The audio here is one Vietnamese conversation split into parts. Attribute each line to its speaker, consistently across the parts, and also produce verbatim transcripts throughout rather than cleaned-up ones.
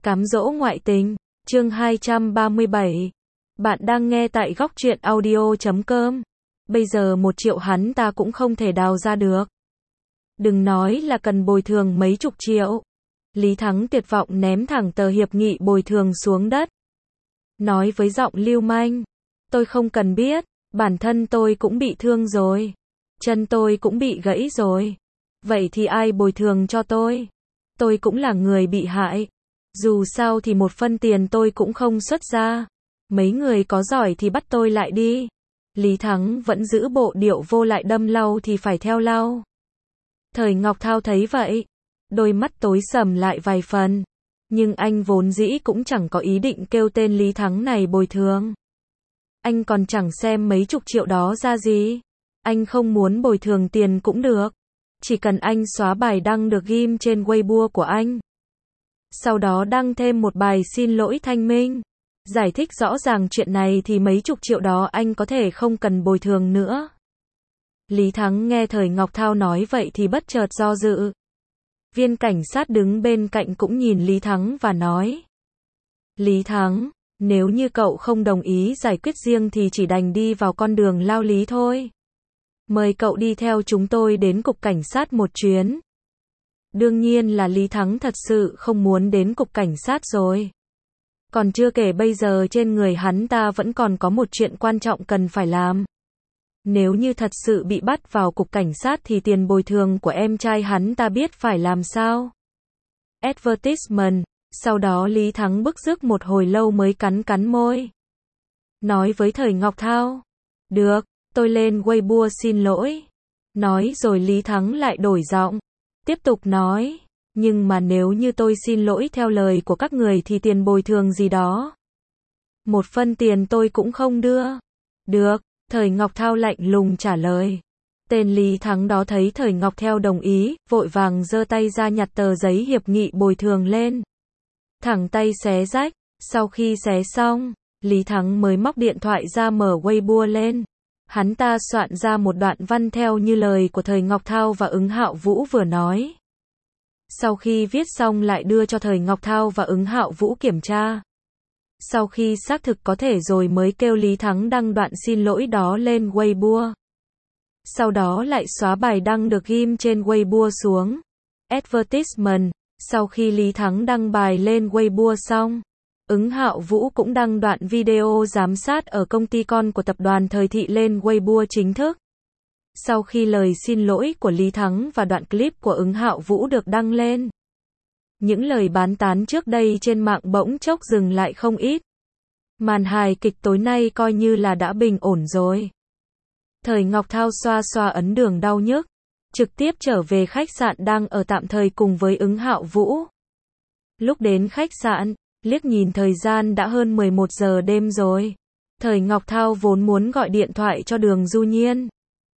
Speaker 1: Cám dỗ ngoại tình, chương hai trăm ba mươi bảy. Bạn đang nghe tại góc truyện audio chấm com. Bây giờ một triệu hắn ta cũng không thể đào ra được. Đừng nói là cần bồi thường mấy chục triệu. Lý Thắng tuyệt vọng ném thẳng tờ hiệp nghị bồi thường xuống đất. Nói với giọng lưu manh. Tôi không cần biết, bản thân tôi cũng bị thương rồi. Chân tôi cũng bị gãy rồi. Vậy thì ai bồi thường cho tôi? Tôi cũng là người bị hại. Dù sao thì một phân tiền tôi cũng không xuất ra. Mấy người có giỏi thì bắt tôi lại đi. Lý Thắng vẫn giữ bộ điệu vô lại đâm lau thì phải theo lau. Thời Ngọc Thao thấy vậy. Đôi mắt tối sầm lại vài phần. Nhưng anh vốn dĩ cũng chẳng có ý định kêu tên Lý Thắng này bồi thường. Anh còn chẳng xem mấy chục triệu đó ra gì. Anh không muốn bồi thường tiền cũng được. Chỉ cần anh xóa bài đăng được ghim trên Weibo của anh. Sau đó đăng thêm một bài xin lỗi thanh minh. Giải thích rõ ràng chuyện này thì mấy chục triệu đó anh có thể không cần bồi thường nữa. Lý Thắng nghe Thời Ngọc Thao nói vậy thì bất chợt do dự. Viên cảnh sát đứng bên cạnh cũng nhìn Lý Thắng và nói. Lý Thắng, nếu như cậu không đồng ý giải quyết riêng thì chỉ đành đi vào con đường lao lý thôi. Mời cậu đi theo chúng tôi đến cục cảnh sát một chuyến. Đương nhiên là Lý Thắng thật sự không muốn đến cục cảnh sát rồi. Còn chưa kể bây giờ trên người hắn ta vẫn còn có một chuyện quan trọng cần phải làm. Nếu như thật sự bị bắt vào cục cảnh sát thì tiền bồi thường của em trai hắn ta biết phải làm sao. Advertisement, sau đó Lý Thắng bức rứt một hồi lâu mới cắn cắn môi. Nói với Thời Ngọc Thao. Được, tôi lên Weibo xin lỗi. Nói rồi Lý Thắng lại đổi giọng. Tiếp tục nói, nhưng mà nếu như tôi xin lỗi theo lời của các người thì tiền bồi thường gì đó. Một phân tiền tôi cũng không đưa. Được, Thời Ngọc Thao lạnh lùng trả lời. Tên Lý Thắng đó thấy Thời Ngọc Thao đồng ý, vội vàng giơ tay ra nhặt tờ giấy hiệp nghị bồi thường lên. Thẳng tay xé rách, sau khi xé xong, Lý Thắng mới móc điện thoại ra mở Weibo lên. Hắn ta soạn ra một đoạn văn theo như lời của Thời Ngọc Thao và Ứng Hạo Vũ vừa nói. Sau khi viết xong lại đưa cho Thời Ngọc Thao và Ứng Hạo Vũ kiểm tra. Sau khi xác thực có thể rồi mới kêu Lý Thắng đăng đoạn xin lỗi đó lên Weibo. Sau đó lại xóa bài đăng được ghim trên Weibo xuống. Advertisement, sau khi Lý Thắng đăng bài lên Weibo xong. Ứng Hạo Vũ cũng đăng đoạn video giám sát ở công ty con của tập đoàn Thời Thị lên Weibo chính thức. Sau khi lời xin lỗi của Lý Thắng và đoạn clip của Ứng Hạo Vũ được đăng lên, những lời bán tán trước đây trên mạng bỗng chốc dừng lại không ít. Màn hài kịch tối nay coi như là đã bình ổn rồi. Thời Ngọc Thao xoa xoa ấn đường đau nhức, trực tiếp trở về khách sạn đang ở tạm thời cùng với Ứng Hạo Vũ. Lúc đến khách sạn, liếc nhìn thời gian đã hơn mười một giờ đêm rồi. Thời Ngọc Thao vốn muốn gọi điện thoại cho Đường Du Nhiên.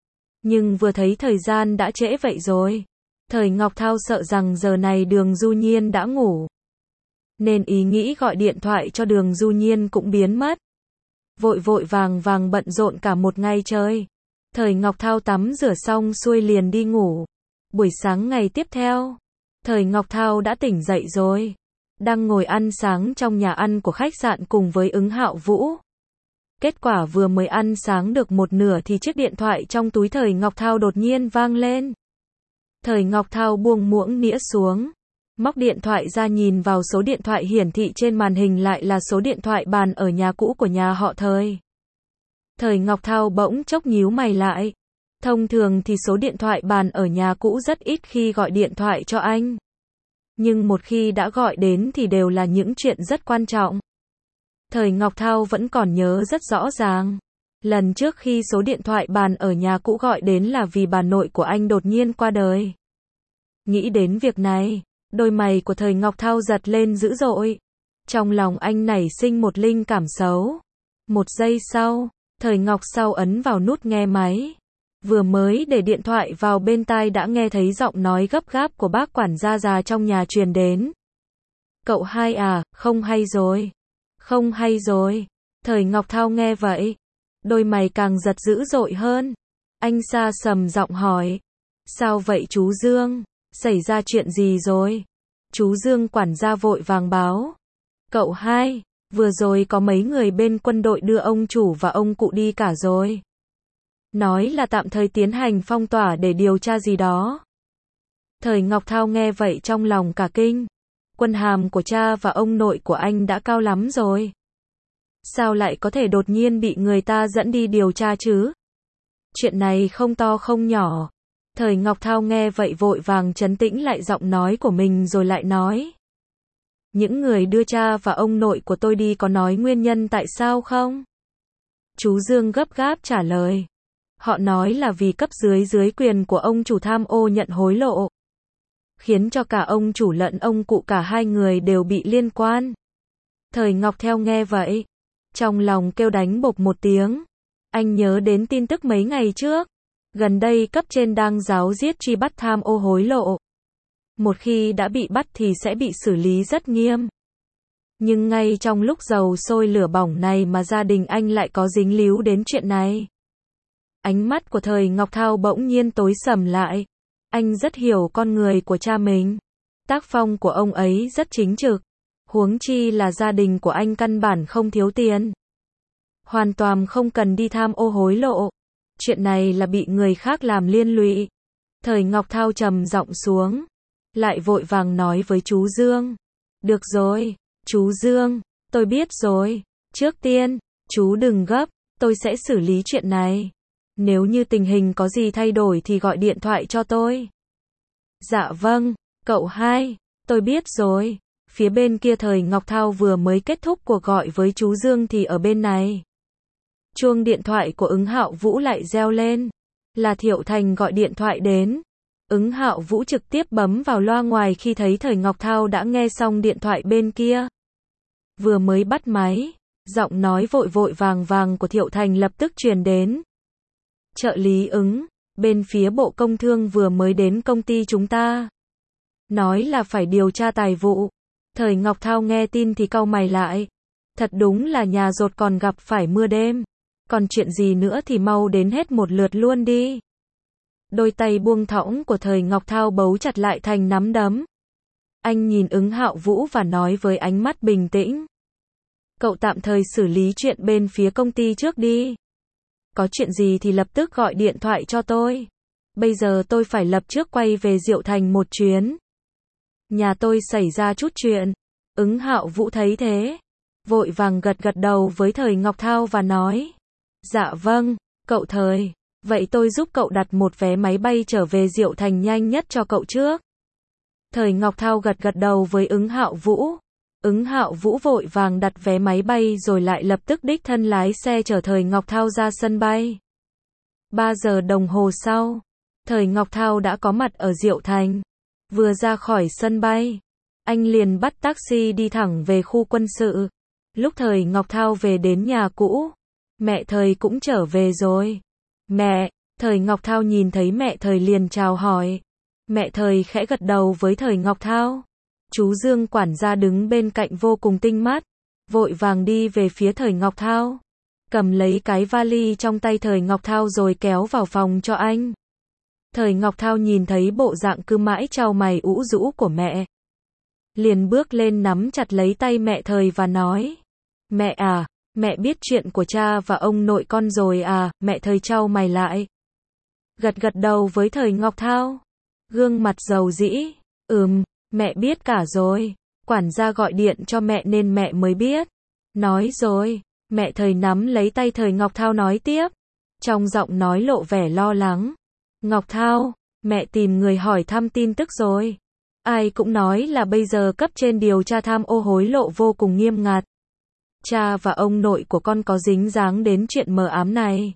Speaker 1: Nhưng vừa thấy thời gian đã trễ vậy rồi. Thời Ngọc Thao sợ rằng giờ này Đường Du Nhiên đã ngủ. Nên ý nghĩ gọi điện thoại cho Đường Du Nhiên cũng biến mất. Vội vội vàng vàng bận rộn cả một ngày trời. Thời Ngọc Thao tắm rửa xong xuôi liền đi ngủ. Buổi sáng ngày tiếp theo, Thời Ngọc Thao đã tỉnh dậy rồi. Đang ngồi ăn sáng trong nhà ăn của khách sạn cùng với Ứng Hạo Vũ. Kết quả vừa mới ăn sáng được một nửa thì chiếc điện thoại trong túi Thời Ngọc Thao đột nhiên vang lên. Thời Ngọc Thao buông muỗng nĩa xuống, móc điện thoại ra nhìn vào số điện thoại hiển thị trên màn hình lại là số điện thoại bàn ở nhà cũ của nhà họ Thời. Thời Ngọc Thao bỗng chốc nhíu mày lại. Thông thường thì số điện thoại bàn ở nhà cũ rất ít khi gọi điện thoại cho anh. Nhưng một khi đã gọi đến thì đều là những chuyện rất quan trọng. Thời Ngọc Thao vẫn còn nhớ rất rõ ràng. Lần trước khi số điện thoại bàn ở nhà cũ gọi đến là vì bà nội của anh đột nhiên qua đời. Nghĩ đến việc này, đôi mày của Thời Ngọc Thao giật lên dữ dội. Trong lòng anh nảy sinh một linh cảm xấu. Một giây sau, Thời Ngọc Thao ấn vào nút nghe máy. Vừa mới để điện thoại vào bên tai đã nghe thấy giọng nói gấp gáp của bác quản gia già trong nhà truyền đến. Cậu hai à, không hay rồi. Không hay rồi. Thời Ngọc Thao nghe vậy. Đôi mày càng giật dữ dội hơn. Anh xa sầm giọng hỏi. Sao vậy chú Dương? Xảy ra chuyện gì rồi? Chú Dương quản gia vội vàng báo. Cậu hai, vừa rồi có mấy người bên quân đội đưa ông chủ và ông cụ đi cả rồi. Nói là tạm thời tiến hành phong tỏa để điều tra gì đó. Thời Ngọc Thao nghe vậy trong lòng cả kinh. Quân hàm của cha và ông nội của anh đã cao lắm rồi. Sao lại có thể đột nhiên bị người ta dẫn đi điều tra chứ? Chuyện này không to không nhỏ. Thời Ngọc Thao nghe vậy vội vàng trấn tĩnh lại giọng nói của mình rồi lại nói. Những người đưa cha và ông nội của tôi đi có nói nguyên nhân tại sao không? Chú Dương gấp gáp trả lời. Họ nói là vì cấp dưới dưới quyền của ông chủ tham ô nhận hối lộ. Khiến cho cả ông chủ lẫn ông cụ cả hai người đều bị liên quan. Thời Ngọc Theo nghe vậy. Trong lòng kêu đánh bộp một tiếng. Anh nhớ đến tin tức mấy ngày trước. Gần đây cấp trên đang giáo diết truy bắt tham ô hối lộ. Một khi đã bị bắt thì sẽ bị xử lý rất nghiêm. Nhưng ngay trong lúc dầu sôi lửa bỏng này mà gia đình anh lại có dính líu đến chuyện này. Ánh mắt của Thời Ngọc Thao bỗng nhiên tối sầm lại. Anh rất hiểu con người của cha mình. Tác phong của ông ấy rất chính trực. Huống chi là gia đình của anh căn bản không thiếu tiền. Hoàn toàn không cần đi tham ô hối lộ. Chuyện này là bị người khác làm liên lụy. Thời Ngọc Thao trầm giọng xuống. Lại vội vàng nói với chú Dương. Được rồi, chú Dương, tôi biết rồi. Trước tiên, chú đừng gấp, tôi sẽ xử lý chuyện này. Nếu như tình hình có gì thay đổi thì gọi điện thoại cho tôi. Dạ vâng, cậu hai, tôi biết rồi. Phía bên kia Thời Ngọc Thao vừa mới kết thúc cuộc gọi với chú Dương thì ở bên này. Chuông điện thoại của Ứng Hạo Vũ lại reo lên. Là Thiệu Thành gọi điện thoại đến. Ứng Hạo Vũ trực tiếp bấm vào loa ngoài khi thấy Thời Ngọc Thao đã nghe xong điện thoại bên kia. Vừa mới bắt máy, giọng nói vội vội vàng vàng của Thiệu Thành lập tức truyền đến. Trợ lý Ứng, bên phía Bộ Công Thương vừa mới đến công ty chúng ta. Nói là phải điều tra tài vụ. Thời Ngọc Thao nghe tin thì cau mày lại. Thật đúng là nhà rột còn gặp phải mưa đêm. Còn chuyện gì nữa thì mau đến hết một lượt luôn đi. Đôi tay buông thõng của Thời Ngọc Thao bấu chặt lại thành nắm đấm. Anh nhìn Ứng Hạo Vũ và nói với ánh mắt bình tĩnh. Cậu tạm thời xử lý chuyện bên phía công ty trước đi. Có chuyện gì thì lập tức gọi điện thoại cho tôi. Bây giờ tôi phải lập trước quay về Diệu Thành một chuyến. Nhà tôi xảy ra chút chuyện. Ứng Hạo Vũ thấy thế. Vội vàng gật gật đầu với Thời Ngọc Thao và nói. Dạ vâng, cậu Thời. Vậy tôi giúp cậu đặt một vé máy bay trở về Diệu Thành nhanh nhất cho cậu trước. Thời Ngọc Thao gật gật đầu với Ứng Hạo Vũ. Ứng Hạo Vũ vội vàng đặt vé máy bay rồi lại lập tức đích thân lái xe chở Thời Ngọc Thao ra sân bay. Ba giờ đồng hồ sau, Thời Ngọc Thao đã có mặt ở Diệu Thành. Vừa ra khỏi sân bay, anh liền bắt taxi đi thẳng về khu quân sự. Lúc Thời Ngọc Thao về đến nhà cũ, mẹ Thời cũng trở về rồi. Mẹ, Thời Ngọc Thao nhìn thấy mẹ Thời liền chào hỏi. Mẹ Thời khẽ gật đầu với Thời Ngọc Thao. Chú Dương quản gia đứng bên cạnh vô cùng tinh mắt, vội vàng đi về phía Thời Ngọc Thao. Cầm lấy cái vali trong tay Thời Ngọc Thao rồi kéo vào phòng cho anh. Thời Ngọc Thao nhìn thấy bộ dạng cứ mãi chau mày ủ rũ của mẹ. Liền bước lên nắm chặt lấy tay mẹ Thời và nói. Mẹ à, mẹ biết chuyện của cha và ông nội con rồi à, mẹ Thời chau mày lại. Gật gật đầu với Thời Ngọc Thao. Gương mặt dầu dĩ, ừm, mẹ biết cả rồi. Quản gia gọi điện cho mẹ nên mẹ mới biết. Nói rồi, mẹ Thời nắm lấy tay Thời Ngọc Thao nói tiếp. Trong giọng nói lộ vẻ lo lắng. Ngọc Thao, mẹ tìm người hỏi thăm tin tức rồi. Ai cũng nói là bây giờ cấp trên điều tra tham ô hối lộ vô cùng nghiêm ngặt. Cha và ông nội của con có dính dáng đến chuyện mờ ám này.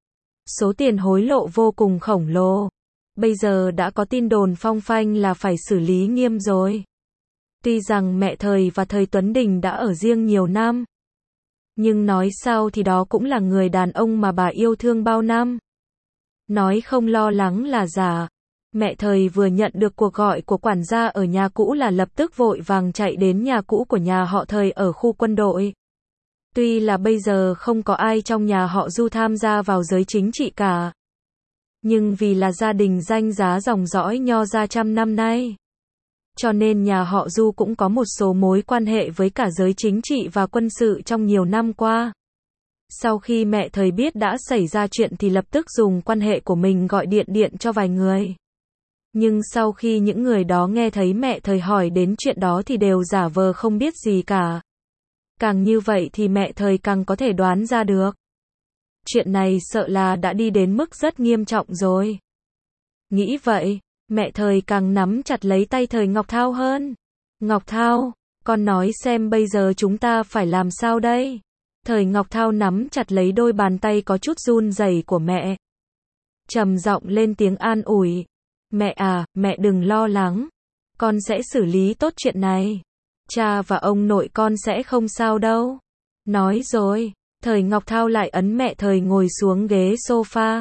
Speaker 1: Số tiền hối lộ vô cùng khổng lồ. Bây giờ đã có tin đồn phong phanh là phải xử lý nghiêm rồi. Tuy rằng mẹ Thời và Thời Tuấn Đình đã ở riêng nhiều năm. Nhưng nói sao thì đó cũng là người đàn ông mà bà yêu thương bao năm. Nói không lo lắng là giả. Mẹ Thời vừa nhận được cuộc gọi của quản gia ở nhà cũ là lập tức vội vàng chạy đến nhà cũ của nhà họ Thời ở khu quân đội. Tuy là bây giờ không có ai trong nhà họ Du tham gia vào giới chính trị cả. Nhưng vì là gia đình danh giá dòng dõi Nho gia trăm năm nay. cho nên nhà họ Du cũng có một số mối quan hệ với cả giới chính trị và quân sự trong nhiều năm qua. Sau khi mẹ Thời biết đã xảy ra chuyện thì lập tức dùng quan hệ của mình gọi điện điện cho vài người. Nhưng sau khi những người đó nghe thấy mẹ Thời hỏi đến chuyện đó thì đều giả vờ không biết gì cả. Càng như vậy thì mẹ Thời càng có thể đoán ra được. Chuyện này sợ là đã đi đến mức rất nghiêm trọng rồi. Nghĩ vậy, mẹ Thời càng nắm chặt lấy tay Thời Ngọc Thao hơn. Ngọc Thao, con nói xem bây giờ chúng ta phải làm sao đây? Thời Ngọc Thao nắm chặt lấy đôi bàn tay có chút run rẩy của mẹ. Trầm giọng lên tiếng an ủi. Mẹ à, mẹ đừng lo lắng. Con sẽ xử lý tốt chuyện này. Cha và ông nội con sẽ không sao đâu. Nói rồi, Thời Ngọc Thao lại ấn mẹ Thời ngồi xuống ghế sofa.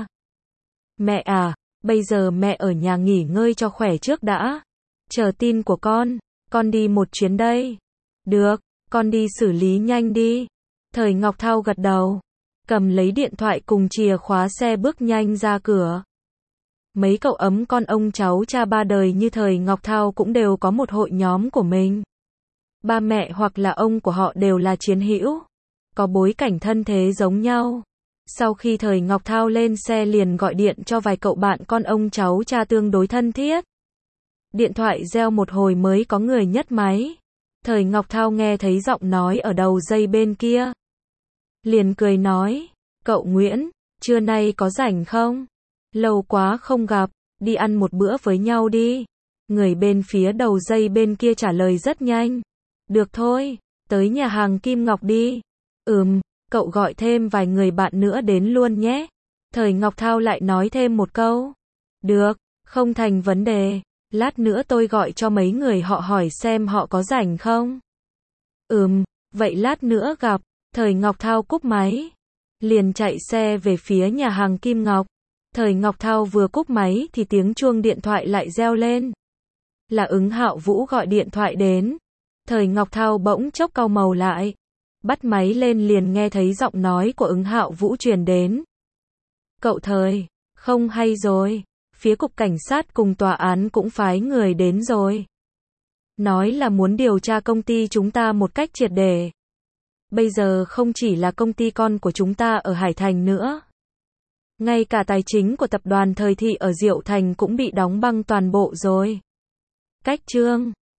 Speaker 1: Mẹ à, bây giờ mẹ ở nhà nghỉ ngơi cho khỏe trước đã. Chờ tin của con, con đi một chuyến đây. Được, con đi xử lý nhanh đi. Thời Ngọc Thao gật đầu, cầm lấy điện thoại cùng chìa khóa xe bước nhanh ra cửa. Mấy cậu ấm con ông cháu cha ba đời như Thời Ngọc Thao cũng đều có một hội nhóm của mình. Ba mẹ hoặc là ông của họ đều là chiến hữu, có bối cảnh thân thế giống nhau. Sau khi Thời Ngọc Thao lên xe liền gọi điện cho vài cậu bạn con ông cháu cha tương đối thân thiết. Điện thoại reo một hồi mới có người nhấc máy. Thời Ngọc Thao nghe thấy giọng nói ở đầu dây bên kia. Liền cười nói, cậu Nguyễn, trưa nay có rảnh không? Lâu quá không gặp, đi ăn một bữa với nhau đi. Người bên phía đầu dây bên kia trả lời rất nhanh. Được thôi, tới nhà hàng Kim Ngọc đi. Ừm, cậu gọi thêm vài người bạn nữa đến luôn nhé. Thời Ngọc Thao lại nói thêm một câu. Được, không thành vấn đề. Lát nữa tôi gọi cho mấy người họ hỏi xem họ có rảnh không. Ừm, vậy lát nữa gặp. Thời Ngọc Thao cúp máy. Liền chạy xe về phía nhà hàng Kim Ngọc. Thời Ngọc Thao vừa cúp máy thì tiếng chuông điện thoại lại reo lên. Là Ứng Hạo Vũ gọi điện thoại đến. Thời Ngọc Thao bỗng chốc cau màu lại. Bắt máy lên liền nghe thấy giọng nói của Ứng Hạo Vũ truyền đến. Cậu Thời, không hay rồi. Phía cục cảnh sát cùng tòa án cũng phái người đến rồi. Nói là muốn điều tra công ty chúng ta một cách triệt để. Bây giờ không chỉ là công ty con của chúng ta ở Hải Thành nữa. Ngay cả tài chính của tập đoàn Thời Thị ở Diệu Thành cũng bị đóng băng toàn bộ rồi. Cách chương